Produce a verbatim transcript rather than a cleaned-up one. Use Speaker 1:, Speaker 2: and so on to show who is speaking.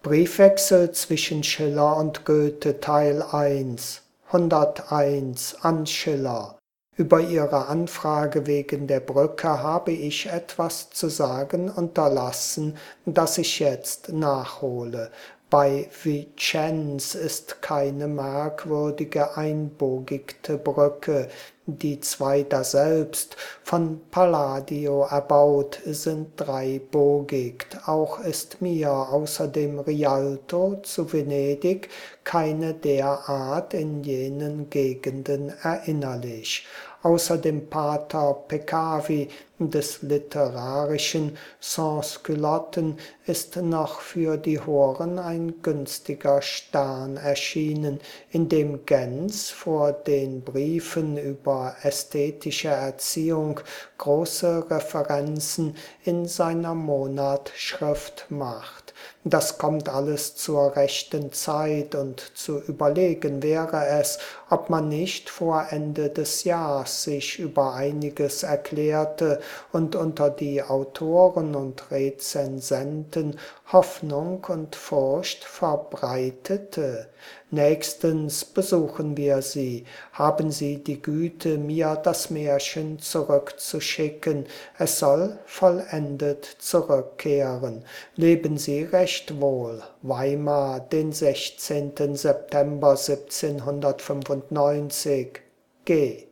Speaker 1: Briefwechsel zwischen Schiller und Goethe Teil eins hunderteins an Schiller. Über Ihre Anfrage wegen der Brücke habe ich etwas zu sagen unterlassen, das ich jetzt nachhole. Bei Vicenz ist keine merkwürdige einbogigte Brücke. Die zwei daselbst, von Palladio erbaut, sind dreibogig. Auch ist mir außer dem Rialto zu Venedig keine derart in jenen Gegenden erinnerlich. Außer dem Pater Peccavi des literarischen Sansculotten ist noch für die Horen ein günstiger Stern erschienen, in dem Gentz vor den Briefen über ästhetische Erziehung große Referenzen in seiner Monatschrift macht. Das kommt alles zur rechten Zeit, und zu überlegen wäre es, ob man nicht vor Ende des Jahrs sich über einiges erklärte und unter die Autoren und Rezensenten Hoffnung und Furcht verbreitete. Nächstens besuchen wir Sie. Haben Sie die Güte, mir das Märchen zurückzuschicken. Es soll vollendet zurückkehren. Leben Sie recht wohl. Weimar, den sechzehnten September siebzehnhundertfünfundneunzig. G